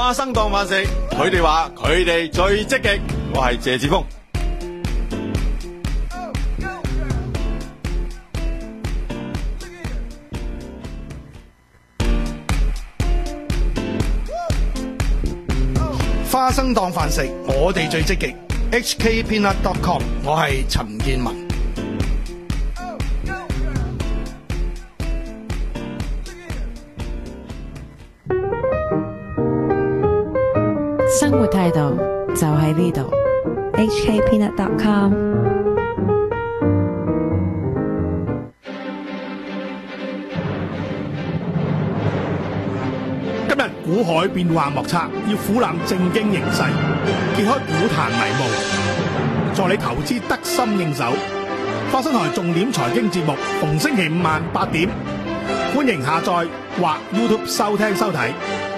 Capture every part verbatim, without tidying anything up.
花生當飯食，佢哋話佢哋最積極。我係謝志峰。 花生當飯食，我哋最積極。H K Peanut dot com， 我係陳建文。 生活態度就喺呢度。 H K Peanut dot com。 今日股海變幻莫測，要俯瞰正經形勢，揭開股壇迷霧，助你投資得心應手。花生台重點財經節目，逢星期五晚八點，歡迎下載或 YouTube 收聽收睇。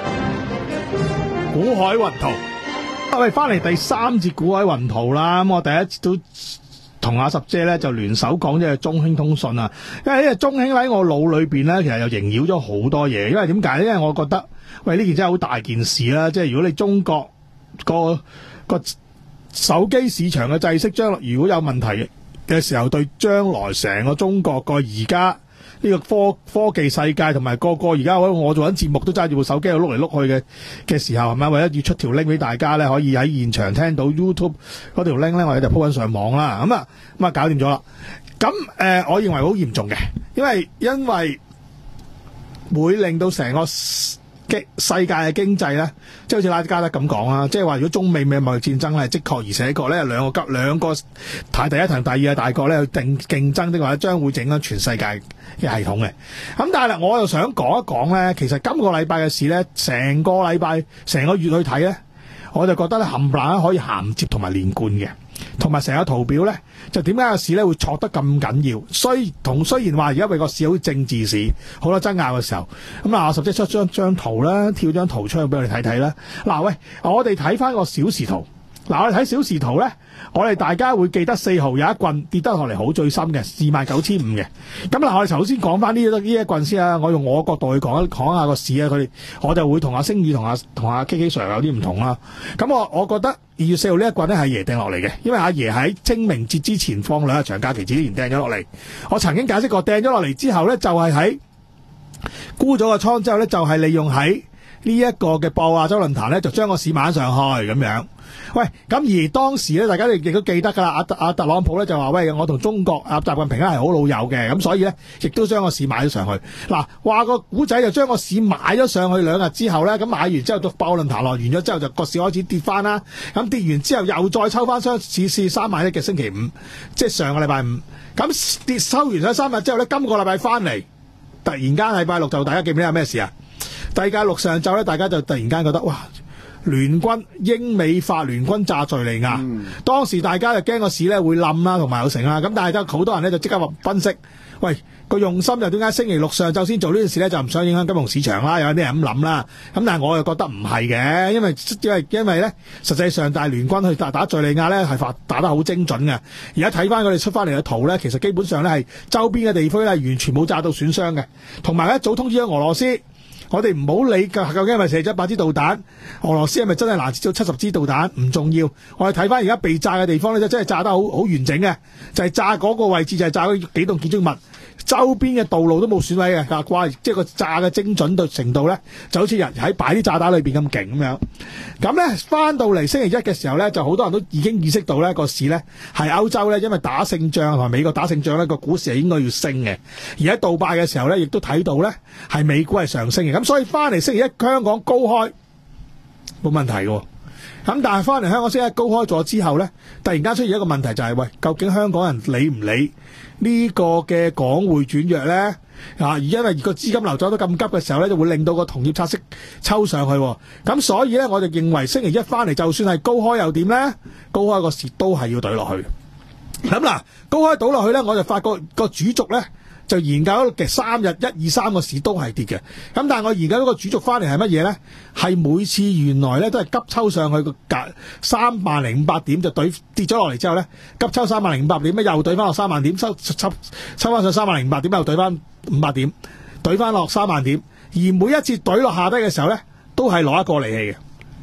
股海雲圖，啊喂，翻嚟第三節股海雲圖啦。咁我第一節都同阿十姐咧就聯手講咗中興通訊啊，因為呢個中興喺我腦裏邊咧，其實又縈繞咗好多嘢。因為點解咧？因為我覺得，喂，呢件真係好大件事啦。即係如果你中國個個手機市場嘅制式將來如果有問題嘅時候，對將來成個中國個而家呢個科科技世界同埋個個而家我我做緊節目都揸住部手機喺度碌嚟碌去嘅嘅時候，係咪為咗要出條 link 俾大家咧，可以喺現場聽到 YouTube 嗰條 link 咧，我哋就鋪緊上網啦。咁啊咁啊搞掂咗啦。咁誒、呃，我認為好嚴重嘅，因為因為會令到成個世界嘅經濟咧，即係好似拉加德咁講啦，即係話如果中美美貿易戰爭咧，的確而且確咧兩個急兩個排第一同第二嘅大國咧去定競爭的話，將會整緊全世界嘅系統嘅。咁但係我又想講一講咧，其實今個禮拜嘅事咧，成個禮拜成個月去睇咧，我就覺得咧冚唪唥可以銜接同埋連貫嘅。同埋成個圖表咧，就點解個市咧會挫得咁緊要？雖同雖然話而家為個市好政治市，好多爭拗嘅時候，咁啊，我十即出張張圖啦，跳張圖出去俾我哋睇睇啦。嗱，喂，我哋睇翻個小時圖。嗱，我哋睇小時圖咧，我哋大家會記得四號有一棍跌得落嚟好最深嘅二萬九千五嘅。咁嗱，我哋首先講翻呢呢一棍先啊。我用我角度去講講下個市啊。佢哋我就會同阿星宇同阿同阿 K K Sir 有啲唔同啦。咁我我覺得二月四號呢一棍咧係爺掟落嚟嘅，因為阿爺喺清明節之前放兩日長假期之前掟咗落嚟。我曾經解釋過，掟咗落嚟之後咧，就係喺沽咗個倉之後咧，就係利用喺呢一個嘅博亞洲論壇咧，就將個市買上去咁樣。喂，咁而當時咧，大家亦都記得噶啦，阿阿特朗普咧就話：喂，我同中國阿習近平咧係好老友嘅，咁所以咧亦都將個市買咗上去。嗱，話個股仔就將個市買咗上去兩日之後咧，咁買完之後，到博論壇落完咗之後，就個市開始跌翻啦。咁跌完之後又再抽翻雙市市三萬一嘅星期五，即係上個禮拜五。咁跌收完咗三日之後咧，今個禮拜翻嚟，突然間禮拜六就大家記唔記得有咩事啊？第二日六上晝咧，大家就突然間覺得哇！聯軍英美法聯軍炸敘利亞，嗯、當時大家就驚個市咧會冧啦，同埋有成啦。咁但係都好多人咧就即刻話分析，喂，個用心又點解星期六上晝先做呢件事咧？就唔想影響金融市場啦，有啲人咁諗啦。咁但係我又覺得唔係嘅，因為因為因為咧，實際上大聯軍去打打敘利亞咧係發打得好精準嘅。而家睇翻佢哋出翻嚟嘅圖咧，其實基本上咧係周邊嘅地區咧完全冇炸到損傷嘅，同埋一早通知咗俄羅斯。我哋唔好理究竟係咪射咗一百支導彈，俄羅斯係咪真係攔截咗七十支導彈唔重要。我哋睇翻而家被炸嘅地方咧，真係炸得好好完整嘅，就係、是、炸嗰個位置就係炸咗幾棟建築物，周邊嘅道路都冇損毀嘅，掛即係個炸嘅精準度程度咧，就好似人喺擺啲炸彈裏邊咁勁咁樣。咁咧翻到嚟星期一嘅時候咧，就好多人都已經意識到咧個市咧係歐洲咧，因為打勝仗同埋美國打勝仗咧個股市係應該要升嘅。而喺杜拜嘅時候咧，亦都睇到咧係美股係上升嘅。咁所以翻嚟星期一香港高開冇問題嘅。咁但係翻嚟香港星期一高開咗之後咧，突然間出現一個問題就係、是、喂，究竟香港人理唔理呢個嘅港匯轉弱咧？啊，而因為個資金流走得咁急嘅時候咧，就會令到個同業拆息抽上去。咁所以咧，我就認為星期一翻嚟就算係高開又點咧？高開個市都係要懟落去。咁嗱，高開倒落去咧，我就發覺個主軸咧。就研究嘅三日一二三個市都係跌嘅，咁但係我研究嗰個主軸翻嚟係乜嘢咧？係每次原來咧都係急抽上去個價三萬零五百點就對跌咗落嚟之後咧，急抽三萬零五百點，咩又對翻落三萬點，收抽抽翻上三萬零五百點又對翻五百點，對翻落三萬點，而每一次對落下低嘅時候咧，都係攞一個離氣嘅。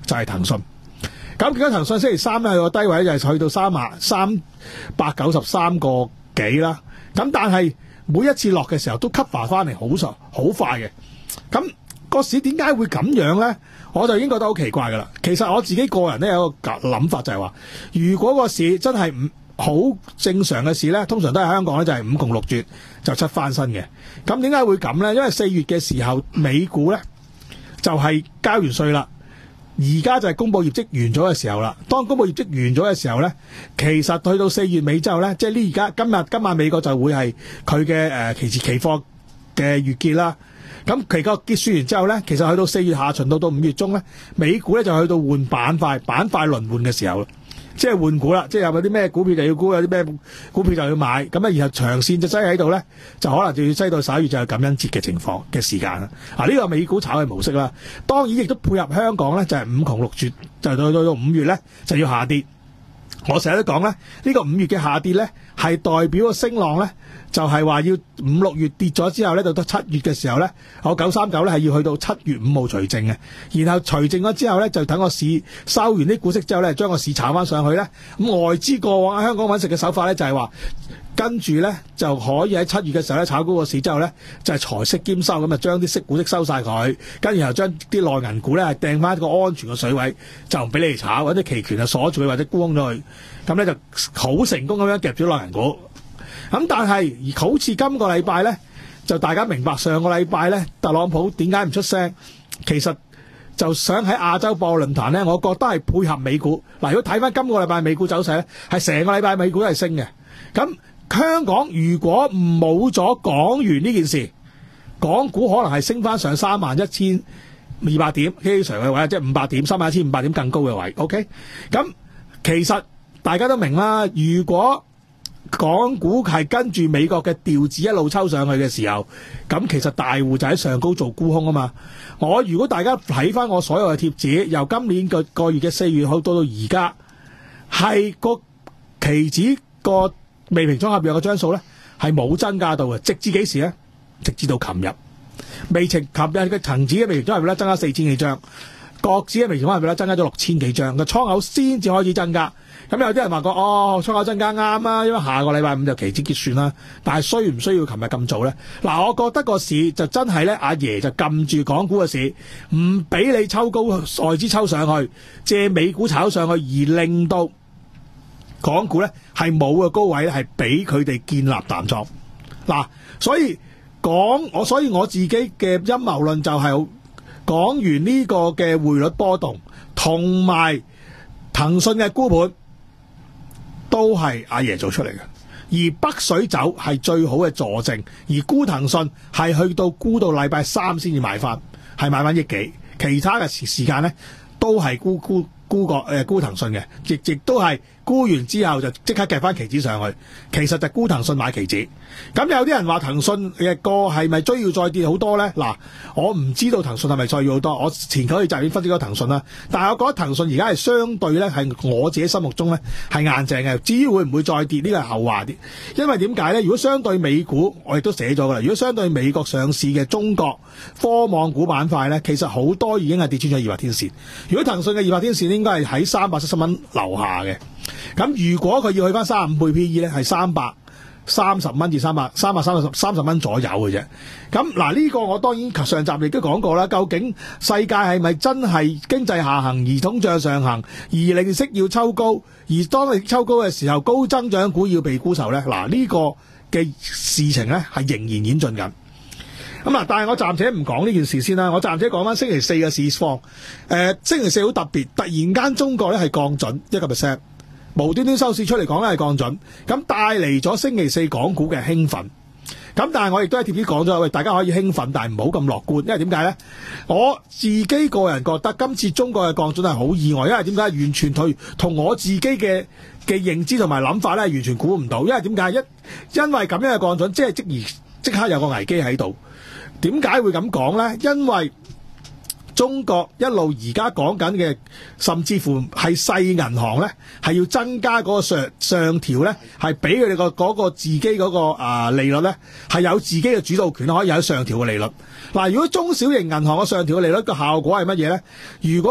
就係騰訊。咁結果騰訊星期三咧個低位就係去到三萬三百九十三個幾啦。咁但係每一次落嘅時候都 cover 翻嚟，好好快嘅。咁個市點解會咁樣咧？我就已經覺得好奇怪噶啦。其實我自己個人咧有個諗法就係話，如果個市真係唔好正常嘅市咧，通常都係香港咧就係五窮六絕就七翻身嘅。咁點解會咁咧？因為四月嘅時候美股咧就係交完稅啦。而家就係公佈業績完咗嘅時候啦。當公佈業績完咗嘅時候咧，其實去到四月尾之後咧，即係呢而家今日今晚美國就會係佢嘅誒期指期貨嘅月結啦。咁期貨結算完之後咧，其實去到四月下旬到到五月中咧，美股咧就去到換板塊，板塊輪換嘅時候，即係換股啦。即係有啲咩股票就要沽，有啲咩股票就要買。咁啊，然後長線就擠喺度咧，就可能就要擠到十一月就係感恩節嘅情況嘅時間啦。啊，呢個美股炒嘅模式啦，當然亦都配合香港咧，就係五窮六絕，就到到到五月咧就要下跌。我成日都講咧，呢個五月嘅下跌咧係代表個升浪咧，就係話要五六月跌咗之後咧，到到七月嘅時候咧，我九三九咧係要去到七月五號除淨嘅，然後除淨咗之後咧，就等個市收完啲股息之後咧，將個市炒翻上去咧。咁外資過往喺香港揾食嘅手法咧，就係話跟住咧就可以喺七月嘅時候咧炒高個市之後咧，就係財息兼收，咁啊將啲息股息收晒佢，跟住然後將啲內銀股咧係掟翻一個安全嘅水位，就唔俾你哋炒，或者期權啊鎖住佢或者沽空咗佢，咁咧就好成功咁樣夾住內銀股。咁但係而好似今個禮拜咧，就大家明白上個禮拜咧，特朗普點解唔出聲？其實就想喺亞洲博論壇咧，我覺得係配合美股。嗱，如果睇翻今個禮拜美股走勢咧，係成個禮拜美股都係升嘅。咁香港如果冇咗港元呢件事，港股可能係升翻上三萬一千二百點基常嘅位，即係五百點、三萬一千五百點更高嘅位。OK， 咁其實大家都明啦，如果港股係跟住美國嘅調子一路抽上去嘅時候，咁其實大戶就喺上高做沽空啊嘛。我如果大家睇翻我所有嘅貼紙，由今年個個月嘅四月號到到而家，係個期指個未平倉合約嘅張數咧係冇增加到嘅，直至幾時咧？直至到琴日，未情琴日嘅恒指嘅未平倉合約咧增加四千幾張，國指嘅未平倉合約咧增加咗六千幾張，個倉口先至開始增加。咁有啲人話過哦，倉口增加啱啊，因為下個禮拜五就期指結算啦。但係需唔需要琴日咁做咧？嗱，我覺得個市就真係咧，阿爺就撳住港股嘅市，唔俾你抽高外資抽上去，借美股炒上去，而令到港股咧係冇嘅高位咧，係俾佢哋建立淡倉。嗱，所以講我，所以我自己嘅陰謀論就係講完呢個嘅匯率波動，同埋騰訊嘅沽盤，都係阿爺做出嚟嘅。而北水走係最好嘅助證，而沽騰訊係去到沽到禮拜三先至買翻，係買翻億幾，其他嘅時時間咧都係沽沽沽個誒沽騰訊嘅，亦亦都係沽完之後就即刻夾翻期指上去，其實就沽騰訊買期指。咁有啲人話騰訊嘅個係咪追要再跌好多咧？嗱，我唔知道騰訊係咪再要好多，我前嗰日就已經分析咗騰訊啦。但係我覺得騰訊而家係相對咧係我自己心目中咧係硬淨嘅，至於會唔會再跌呢個係後話啲。因為點解咧？如果相對美股，我亦都寫咗噶啦。如果相對美國上市嘅中國科網股板塊咧，其實好多已經係跌穿咗二百天線。如果騰訊嘅二百天線應該係喺三百七十蚊樓下嘅。咁如果佢要去翻三十五倍 P E 咧，係三百三十蚊至三百三百三十三十蚊左右嘅啫。咁嗱，呢個我當然上集亦都講過啦。究竟世界係咪真係經濟下行而通脹上行，而利息要抽高，而當你抽高嘅時候，高增長股要被沽售咧？嗱，呢個嘅事情咧係仍然演進緊。咁啊，但係我暫且唔講呢件事先啦。我暫且講翻星期四嘅市況。誒、呃，星期四好特別，突然間中國咧係降準一個 percent。無端端收市出嚟講咧係降準，咁帶嚟咗星期四港股嘅興奮。咁但係我亦都喺貼紙講咗，喂，大家可以興奮，但係唔好咁樂觀，因為點解咧？我自己個人覺得今次中國嘅降準係好意外，因為點解？完全同同我自己嘅嘅認知同埋諗法咧，完全估唔到。因為點解？一因為咁樣嘅降準，即係即而即刻有個危機喺度。點解會咁講咧？因為中國一路而家講緊嘅，甚至乎係細銀行咧，係要增加嗰個上上調咧，係俾佢哋個嗰個自己嗰個啊利率咧，係有自己嘅主導權，可以有上調嘅利率。嗱，如果中小型銀行嘅上調嘅利率嘅效果係乜嘢咧？如果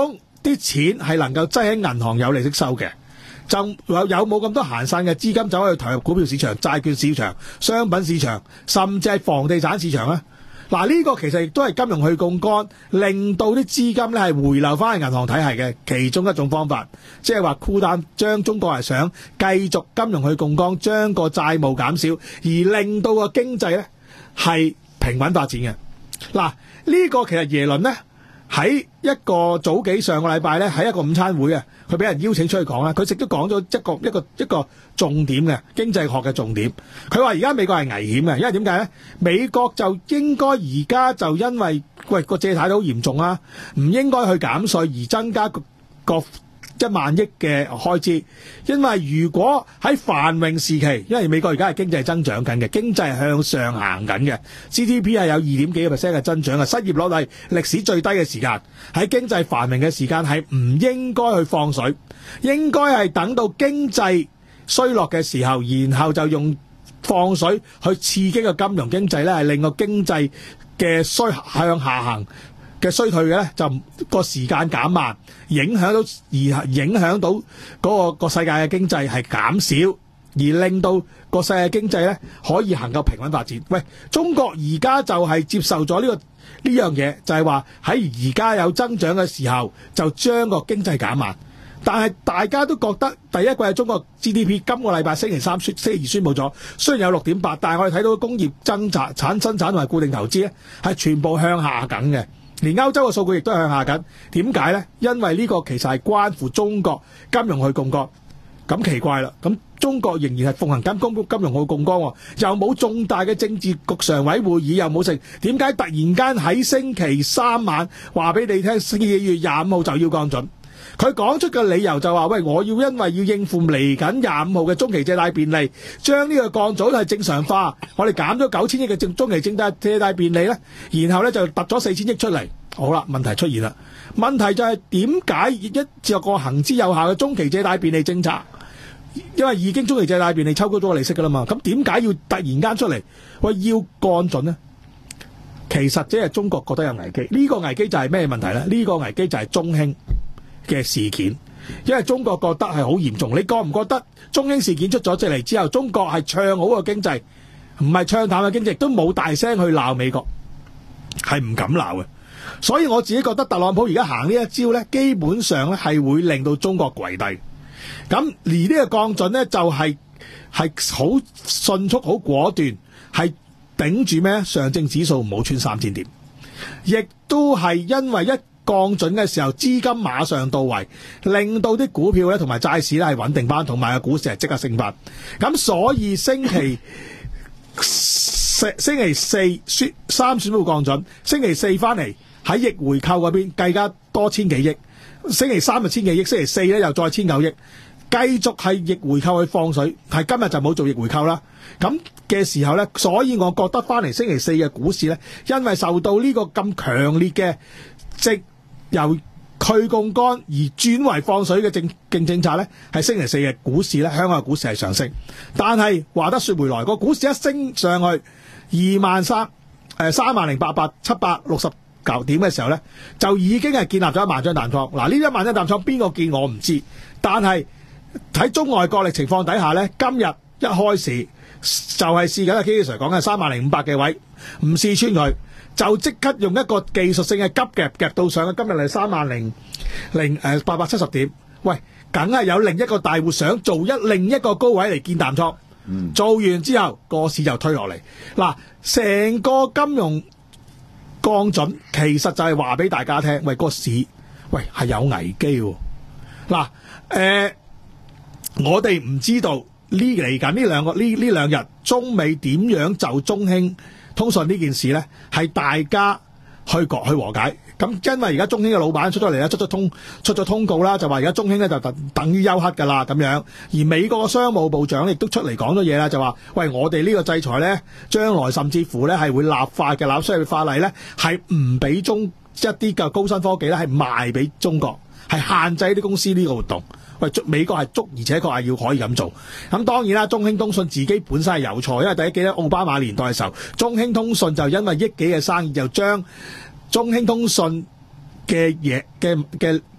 啲錢係能夠擠喺銀行有利息收嘅，就有有冇咁多閒散嘅資金走去投入股票市場、債券市場、商品市場，甚至係房地產市場咧？嗱，呢個其實亦都係金融去槓桿，令到啲資金咧係回流翻去銀行體系嘅其中一種方法，即係話箍單將中國係想繼續金融去槓桿，將個債務減少，而令到個經濟咧係平穩發展嘅。嗱，呢個其實耶倫咧喺一個早幾上個禮拜咧喺一個午餐會啊，佢俾人邀請出去講啦，佢亦都講咗一個一個一個重點嘅經濟學嘅重點。佢話而家美國係危險嘅，因為點解咧？美國就應該而家就因為喂個借貸都好嚴重啊，唔應該去減稅而增加個個一萬億嘅開支，因為如果喺繁榮時期，因為美國而家係經濟增長緊嘅，經濟係向上行緊嘅 ，G D P 係有二點幾個 percent 嘅增長嘅，失業率係歷史最低嘅時間，喺經濟繁榮嘅時間係唔應該去放水，應該係等到經濟衰落嘅時候，然後就用放水去刺激個金融經濟咧，係令個經濟嘅衰向下行嘅衰退嘅咧，就個時間減慢，影響到而影響到嗰、嗰個個世界嘅經濟係減少，而令到個世界經濟咧可以行夠平穩發展。喂，中國而家就係接受咗呢、呢個呢樣嘢，就係話喺而家有增長嘅時候，就將個經濟減慢。但係大家都覺得第一季係中國 G D P 今個禮拜星期三宣星期二宣佈咗，雖然有六點八，但係我哋睇到工業增產產生產同埋固定投資咧係全部向下緊嘅。連歐洲嘅數據亦都係向下緊，點解呢？因為呢個其實係關乎中國金融去槓桿，咁奇怪啦。咁中國仍然係奉行緊金金融去槓桿，又冇重大嘅政治局常委會議，又冇成，點解突然間喺星期三晚話俾你聽，二月廿五號就要降準？佢講出嘅理由就話：喂，我要因為要應付嚟緊廿五號嘅中期借貸便利，將呢個降準係正常化。我哋減咗九千億嘅正中期借貸借貸便利咧，然後咧就突咗四千億出嚟。好啦，問題出現啦。問題就係點解一隻個行之有效嘅中期借貸便利政策，因為已經中期借貸便利抽高咗個利息噶啦嘛，咁點解要突然間出嚟喂要降準呢？其實即係中國覺得有危機，呢、這個危機就係咩問題呢？呢、這個危機就係中興嘅事件，因為中國覺得係好嚴重。你覺唔覺得中興事件出咗嚟之後，中國係唱好個經濟，唔係唱淡嘅經濟，都冇大聲去鬧美國，係唔敢鬧嘅。所以我自己覺得特朗普而家行呢一招呢，基本上咧係會令到中國跪低。咁而呢個降準呢，就係係好迅速、好果斷，係頂住咩？上證指數唔好穿三千點，亦都係因為一降準嘅時候，資金馬上到位，令到啲股票咧同埋債市咧係穩定翻，同埋個股市係即刻升翻。咁所以星期四星期四宣三宣布降準，星期四翻嚟喺逆回購嗰邊計加多千幾億，星期三就千幾億，星期四咧又再千九億，繼續係逆回購去放水。係今日就冇做逆回購啦。咁嘅時候咧，所以我覺得翻嚟星期四嘅股市咧，因為受到呢個咁強烈嘅即由去槓桿而轉為放水嘅政競政策咧，係星期四嘅股市咧，香港嘅股市係上升。但係話得說回來，個股市一升上去二萬三誒三萬零八百七百六十九點嘅時候咧，就已經係建立咗一萬張淡倉。嗱，呢一萬張淡倉邊個見我唔知，但係喺中外角力情況底下咧，今日一開市就係試緊阿 K Sir 講嘅三萬零五百嘅位，唔試穿佢，就即刻用一個技術性嘅急夾夾到上去，今日係三萬零零誒八百七十點。喂，梗係有另一個大戶想做一另一個高位嚟建淡倉，嗯、做完之後個市就推落嚟。嗱，成個金融降準其實就係話俾大家聽，喂，個市喂係有危機喎。嗱，誒、呃，我哋唔知道呢嚟緊呢兩個呢呢兩日中美點樣就中興通訊呢件事呢，係大家去去和解。咁因為而家中興嘅老闆出咗嚟啦，出咗通出咗通告啦，就話而家中興咧就等等於休克㗎啦咁樣。而美國嘅商務部長亦都出嚟講咗嘢啦，就話喂，我哋呢個制裁呢，將來甚至乎呢係會立法嘅，立商業法例呢係唔俾中一啲嘅高新科技呢係賣俾中國，係限制啲公司呢個活動。喂，美國係足，而且確係要可以咁做。咁當然啦，中興通訊自己本身係有錯，因為第一記得奧巴馬年代嘅時候，中興通訊就因為億幾嘅生意，就將中興通訊嘅嘢嘅嘅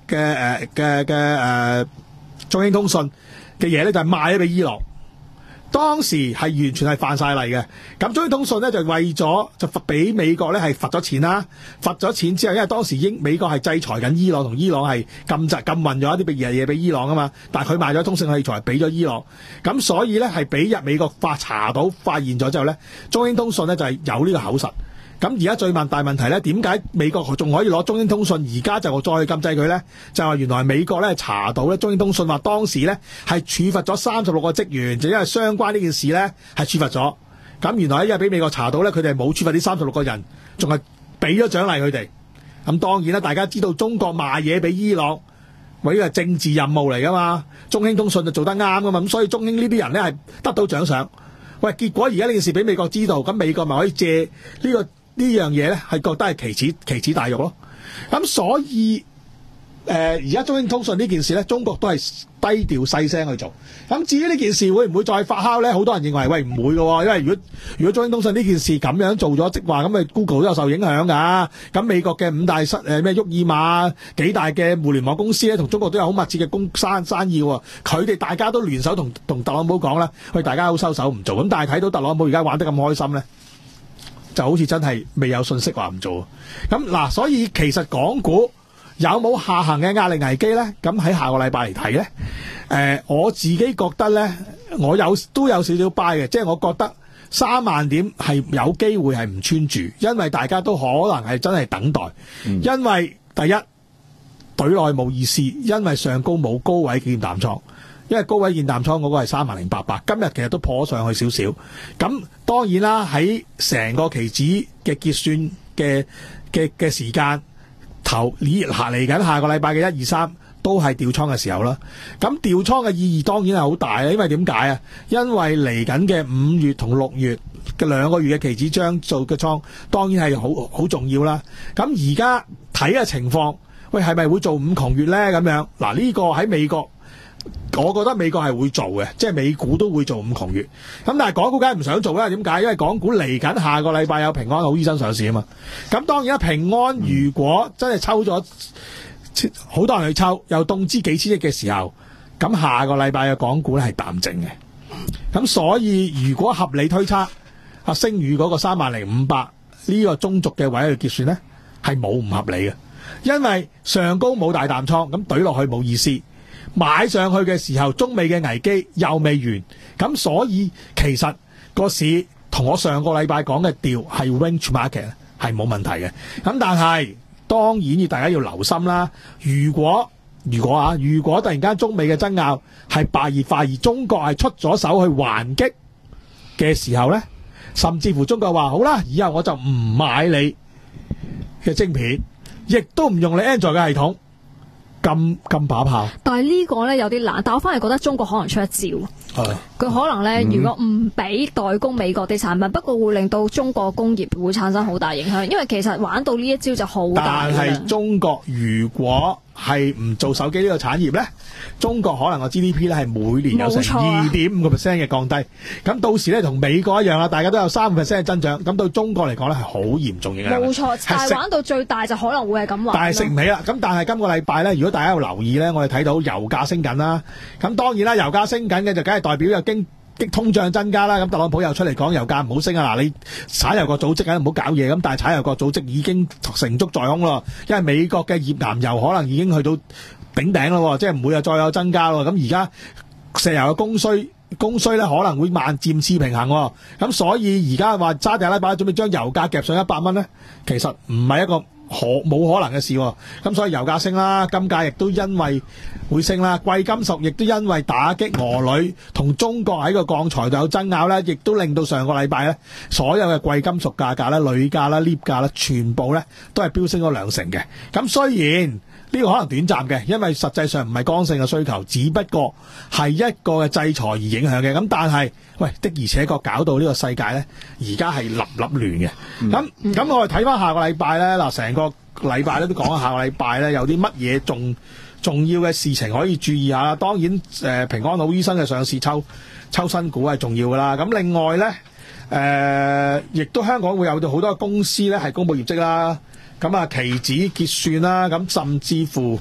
嘅誒嘅嘅誒中興通訊嘅嘢咧，就係賣咗俾伊朗。當時係完全係犯晒例嘅，咁中興通訊咧就為咗就罰俾美國咧係罰咗錢啦，罰咗錢之後，因為當時英美國係制裁緊伊朗，同伊朗係禁制禁運咗一啲嘢嘢俾伊朗啊嘛，但係佢賣咗通訊器材俾咗伊朗，咁所以咧係俾入美國發查到發現咗之後咧，中興通訊咧就係有呢個口實。咁而家最問大問題咧，點解美國仲可以攞中興通訊，而家就再禁制佢咧？就係話原來美國咧查到咧，中興通訊話當時咧係處罰咗三十六個職員，就因為相關呢件事咧係處罰咗。咁原來因為俾美國查到咧，佢哋冇處罰呢三十六個人，仲係俾咗獎勵佢哋。咁當然啦，大家知道中國賣嘢俾伊朗，為呢個政治任務嚟噶嘛，中興通訊就做得啱噶嘛，咁所以中興呢啲人咧係得到獎賞。喂，結果而家呢件事俾美國知道，咁美國咪可以借呢個呢樣嘢咧，係覺得係奇恥奇恥大辱咯。咁所以誒，而家中興通訊呢件事咧，中國都係低調細聲去做。咁至於呢件事會唔會再發酵咧？好多人認為喂唔會嘅喎，因為如果如果中興通訊呢件事咁樣做咗即話，咁咪 Google 都有受影響㗎。咁美國嘅五大失誒咩沃爾瑪幾大嘅互聯網公司咧，同中國都有好密切嘅工生生意喎。佢哋大家都聯手同同特朗普講啦，喂，大家好收手唔做。咁但係睇到特朗普而家玩得咁開心咧，就好似真係未有信息話唔做。咁嗱，所以其實港股有冇下行嘅壓力危機呢？咁喺下個禮拜嚟睇呢，誒、呃，我自己覺得呢，我有都有少少 buy 嘅，即係我覺得三萬點係有機會係唔穿住，因為大家都可能係真係等待，嗯、因為第一隊內冇意思，因為上高冇高位見淡倉。因為高位見淡倉嗰個係三萬零八百，今日其實都破上去少少。咁當然啦，喺成個期指嘅結算嘅嘅嘅時間，頭嚟嚟緊下個禮拜嘅一二三都係調倉嘅時候啦。咁調倉嘅意義當然係好大啦，因為點解啊？因為嚟緊嘅五月同六月嘅兩個月嘅期指將做嘅倉，當然係好好重要啦。咁而家睇嘅情況，喂，係咪會做五窮月咧？咁樣嗱，呢個喺美國。我覺得美國係會做嘅，即係美股都會做五窮月。咁但係港股梗係唔想做啦。點解？因為港股嚟緊下個禮拜有平安好醫生上市啊嘛。咁當然啦，平安如果真係抽咗好多人去抽，又凍資幾千億嘅時候，咁下個禮拜嘅港股咧係淡靜嘅。咁所以如果合理推測，阿星宇嗰個三萬零五百呢個中軸嘅位去結算咧，係冇唔合理嘅，因為上高冇大淡倉，咁懟落去冇意思。買上去嘅時候，中美嘅危機又未完，咁所以其實個市同我上個禮拜講嘅調係 range market 係冇問題嘅。咁但係當然要大家要留心啦。如果如果啊，如果突然間中美嘅爭拗係白熱化，而中國係出咗手去還擊嘅時候呢，甚至乎中國話好啦，以後我就唔買你嘅晶片，亦都唔用你 Android 嘅系統。咁咁把炮， 但係呢個咧有啲難，但我反而覺得中國可能出一招，佢、啊、可能咧、嗯、如果唔俾代工美國啲產品，不過會令到中國工業會產生好大影響，因為其實玩到呢一招就好大。但係中國如果係唔做手機呢個產業咧，中國可能個 G D P 咧係每年有成二點五個 percent 嘅降低，咁、啊、到時咧同美國一樣啦，大家都有三個 percent 嘅增長，咁對中國嚟講咧係好嚴重嘅。冇錯，但係玩到最大就可能會係咁玩。但係食唔起啦，咁但係今個禮拜咧，如果大家有留意咧，我哋睇到油價升緊啦，咁當然啦，油價升緊嘅就梗係代表有經激通脹增加啦，咁特朗普又出嚟講油價唔好升啊！嗱，你產油國組織梗係唔好搞嘢，咁但係產油國組織已經成竹在胸咯，因為美國嘅頁岩油可能已經去到頂頂咯，即係唔會又再有增加咯。咁而家石油嘅供需供需咧可能會慢漸次平衡，咁所以而家話沙特阿拉伯準備將油價夾上一百蚊咧，其實唔係一個可冇可能嘅事，咁所以油價升啦，金價亦都因為會升啦，貴金屬亦都因為打擊俄鋁同中國喺個鋼材度有爭拗咧，亦都令到上個禮拜咧所有嘅貴金屬價格咧、鋁價啦、鎳價啦，全部咧都係飆升咗兩成嘅。咁雖然呢個可能短暫嘅，因為實際上唔係剛性嘅需求，只不過係一個嘅制裁而影響嘅。咁但係，喂的而且確搞到呢個世界咧，而家係立立亂嘅。咁、嗯、咁我哋睇翻下個禮拜咧，嗱成個禮拜咧都講下個禮拜咧有啲乜嘢重重要嘅事情可以注意下啦。當然，誒、呃、平安好醫生嘅上市抽抽新股係重要噶啦。咁另外咧，誒、呃、亦都香港會有好多公司咧係公布業績啦。咁啊，期指結算啦，咁甚至乎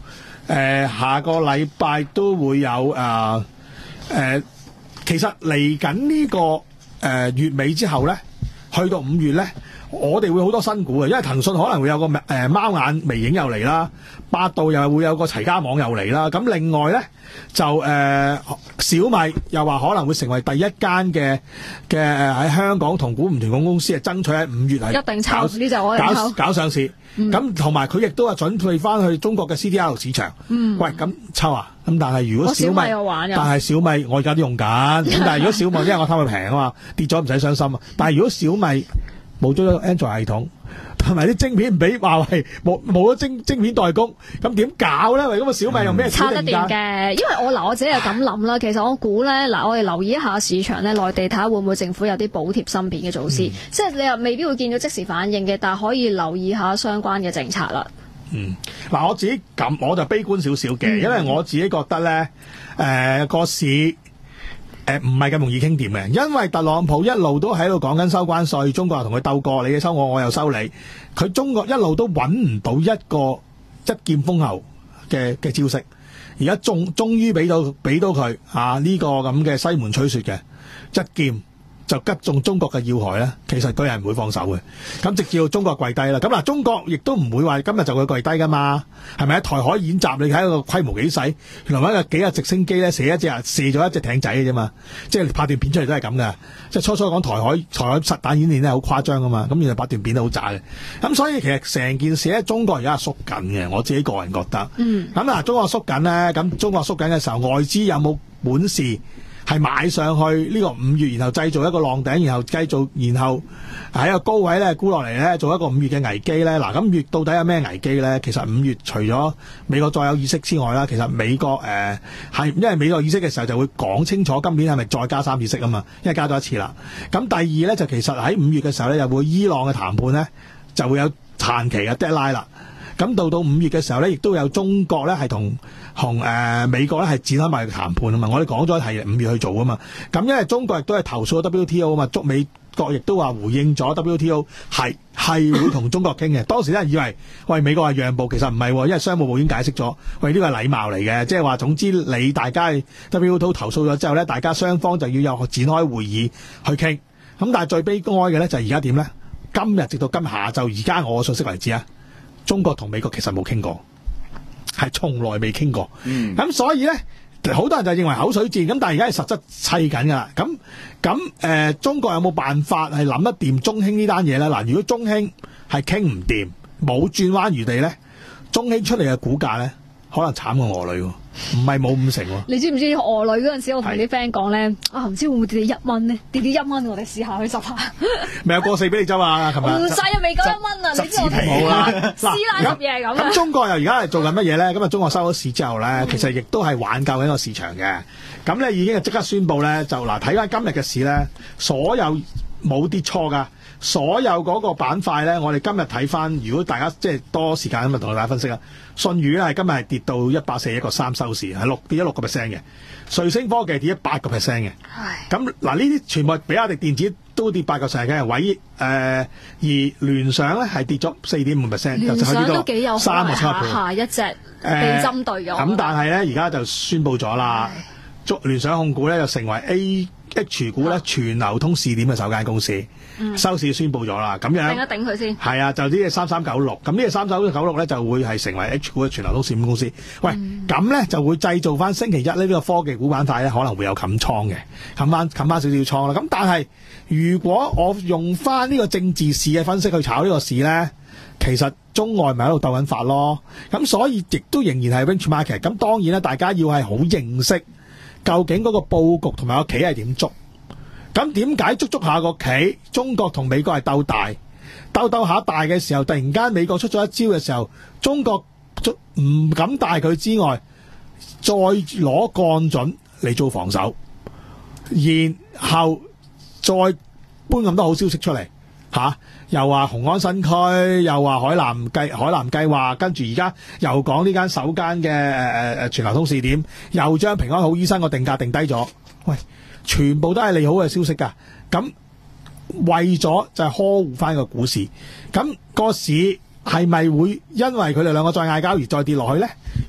呃、下個禮拜都會有誒誒、呃呃，其實嚟緊呢個誒、呃、月尾之後咧，去到五月咧。我哋會好多新股嘅，因為騰訊可能會有個誒貓眼微影又嚟啦，百度又會有個齊家網又嚟啦。咁另外咧就誒、呃、小米又話可能會成為第一間嘅嘅喺香港同股唔同公司係爭取喺五月係一定抽呢就我哋搞搞上市。咁同埋佢亦都係準備翻去中國嘅 C D R 市場。嗯，喂，咁抽啊！咁但係如果小米， 小米玩但係小米我而家都用緊。咁但係如果小米因為我貪佢平啊嘛，跌咗唔使傷心啊。但係如果小米冇咗 Android 系統，同埋啲晶片唔俾華為，冇冇咗晶晶片代工，咁點搞咧？喂，咁啊小米用咩差得掂嘅？因為我嗱我自己又咁諗啦，其實我估咧嗱，我哋留意一下市場咧，內地睇下會唔會政府有啲補貼芯片嘅措施，嗯、即係你又未必會見到即時反應嘅，但係可以留意下相關嘅政策啦。 嗯，嗱我自己咁我就悲觀少少嘅，嗯、因為我自己覺得咧，誒個市。誒唔係咁容易傾掂嘅，因為特朗普一路都喺度講緊收關稅，中國又同佢鬥過，你收我，我又收你。佢中國一路都揾唔到一個一劍封喉嘅嘅招式，而家終終於俾到俾到佢啊呢個咁嘅西門吹雪嘅一劍就擊中中國嘅要害咧，其實佢係唔會放手嘅。咁直至到中國跪低啦。咁嗱，中國亦都唔會話今日就會跪低噶嘛，係咪？台海演習你睇個規模幾細，原來一個幾架直升機咧射一隻射咗一隻艇仔嘅啫嘛，即係拍段片出嚟都係咁噶。即係初初講台海台海實彈演練咧好誇張噶嘛，咁原來拍段片都好渣嘅。咁所以其實成件事咧，中國而家係縮緊嘅，我自己個人覺得。嗯。咁嗱，中國縮緊咧，咁中國縮緊嘅時候，外資有冇本事？係買上去呢個五月，然後製造一個浪頂，然後繼續，然後喺個高位咧沽落嚟咧，做一個五月嘅危機咧。嗱，咁五月到底有咩危機咧？其實五月除咗美國再有議息之外啦，其實美國誒係、呃、因為美國議息嘅時候就會講清楚今年係咪再加三次息啊嘛，因為加咗一次啦。咁第二咧就其實喺五月嘅時候咧，又會伊朗嘅談判咧就會有限期嘅 deadline 啦。咁到到五月嘅時候咧，亦都有中國咧係同同誒美國咧係展開埋談判啊嘛。我哋講咗係五月去做啊嘛。咁因為中國亦都係投訴咗 W T O 啊嘛，中美國亦都話回應咗 W T O 係係會同中國傾嘅。當時咧以為喂美國係讓步，其實唔係，因為商務部已經解釋咗，喂呢個係禮貌嚟嘅，即係話總之你大家 W T O 投訴咗之後咧，大家雙方就要有展開會議去傾。咁但係最悲哀嘅咧就係而家點咧？今日直到今下晝而家我嘅信息為止啊！中國同美國其實冇傾過，係從來未傾過。咁、嗯、所以咧，好多人就認為口水戰，咁但係而家係實質砌緊㗎啦。咁咁誒，中國有冇辦法係諗得掂中興呢單嘢咧？嗱，如果中興係傾唔掂，冇轉彎餘地咧，中興出嚟嘅股價咧，可能慘過俄女喎。唔係冇五成喎。你知唔知俄女嗰陣時，我同啲 friend 講咧，啊唔知會唔會跌跌一蚊呢？跌跌一蚊，我哋試下去執下。未有過四俾你執啊！琴日唔使啊，未夠一蚊啊！你知我哋啦， 師奶執嘢係咁。咁中國又而家係做緊乜嘢咧？咁啊，中國收咗市之後咧，嗯、其實亦都係挽救緊個市場嘅。咁咧已經係即刻宣布咧，就嗱睇翻今日嘅市咧，所有冇跌錯㗎。所有嗰個板塊咧，我哋今日睇翻，如果大家即係多時間咁啊，同大家分析啦。舜宇咧係今日係跌到一百四十一個三收市，係六跌咗六個 percent 嘅。瑞聲科技跌咗八個 percent 嘅。咁嗱，呢啲全部比亞迪電子都跌八個 percent 嘅，位誒、呃、而聯想咧係跌咗四點五 percent， 聯想都幾有三個下下一隻被針對咗。咁、 呃、但係咧而家就宣布咗啦，聯聯想控股咧就成為 A H 股咧全流通試點嘅首間公司。嗯、收市宣布咗啦，咁樣頂一頂佢先。係啊，就呢隻三三九六，咁呢隻三三九六咧就會係成為 H 股嘅全流通試點公司。喂，咁咧、嗯、就會製造翻星期一呢個科技股板塊咧可能會有冚倉嘅，冚翻冚翻少少倉啦。咁但係如果我用翻呢個政治市嘅分析去炒呢個市咧，其實中外咪喺度鬥緊法咯。咁所以亦都仍然係 range market。咁當然啦，大家要係好認識究竟嗰個佈局同埋個棋係點捉。咁點解捉捉下個棋？中國同美國係鬥大，鬥鬥下大嘅時候，突然間美國出咗一招嘅時候，中國唔敢大佢之外，再攞幹準嚟做防守，然後再搬咁多好消息出嚟，吓、啊、又話雄安新區，又話海南計海南計劃，跟住而家又講呢間首間嘅誒誒全流通試點，又將平安好醫生個定價定低咗，喂！全部都係利好嘅消息㗎，咁為咗就係呵護翻個股市，咁個市係咪會因為佢哋兩個再嗌交而再跌落去呢？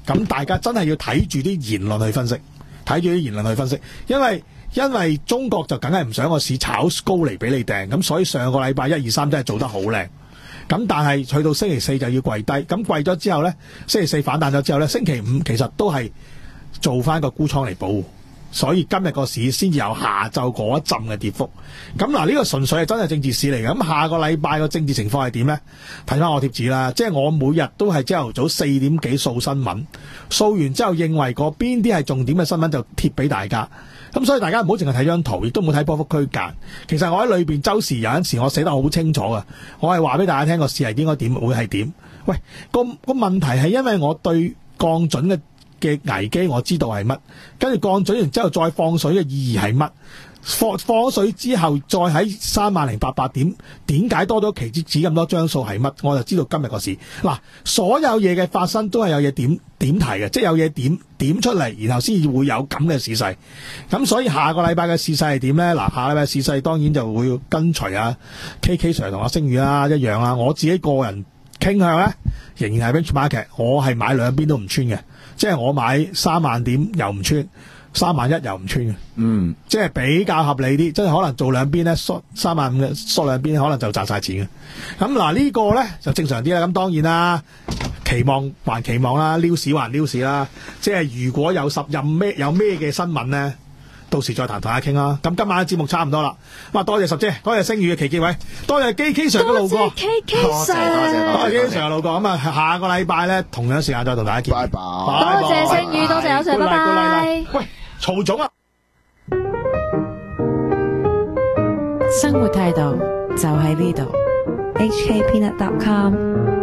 咁大家真係要睇住啲言論去分析，睇住啲言論去分析，因為因為中國就梗係唔想個市炒高嚟俾你掟，咁所以上個禮拜一二三真係做得好靚。咁但係去到星期四就要跪低，咁跪咗之後呢，星期四反彈咗之後呢，星期五其實都係做翻個沽倉嚟保護，所以今日個市先至有下晝嗰一陣嘅跌幅。咁嗱，呢個純粹係真係政治市嚟嘅。咁下個禮拜個政治情況係點呢？睇翻我貼紙啦，即係我每日都係朝頭早四點幾掃新聞，掃完之後認為嗰邊啲係重點嘅新聞就貼俾大家。咁所以大家唔好淨係睇張圖，亦都唔好睇波幅區間。其實我喺裏邊周時有陣時我寫得好清楚嘅，我係話俾大家聽個市係應該點，會係點。喂，個個問題係因為我對降準嘅嘅危機我知道係乜，跟住降準完之後再放水嘅意義係乜？放放水之後再喺三萬零八百點，點解多咗期指指咁多張數係乜？我就知道今日個市嗱，所有嘢嘅發生都係有嘢點點題嘅，即係有嘢點點出嚟，然後先至會有咁嘅市勢。咁所以下個禮拜嘅市勢係點咧？嗱，下禮拜市勢當然就會跟隨啊 K K Sir 同阿星宇啦一樣啦。我自己個人傾向咧，仍然係 benchmark，我係買兩邊都唔穿嘅，即係我買三萬點又唔穿。三萬一又唔穿嘅，嗯，即係比較合理啲，即係可能做兩邊咧，縮三萬五嘅縮兩邊，可能就賺晒錢嘅。咁嗱呢個咧就正常啲啦。咁當然啦，期望還期望啦，撩市還撩市啦。即係如果有十任咩有咩嘅新聞咧，到時再談大家傾啦。咁今晚嘅節目差唔多啦。咁啊，多謝十姐，多謝星宇嘅奇傑位，多謝 K K Sir 嘅路過， 多謝 K K Sir， 多謝 K K Sir 嘅路過。咁啊，下個禮拜咧同樣時間再同大家見。 拜拜。 多謝星宇，多謝有 Sir，拜拜。 喂，曹總啊！ 生活態度就喺呢度。 H K Peanut dot com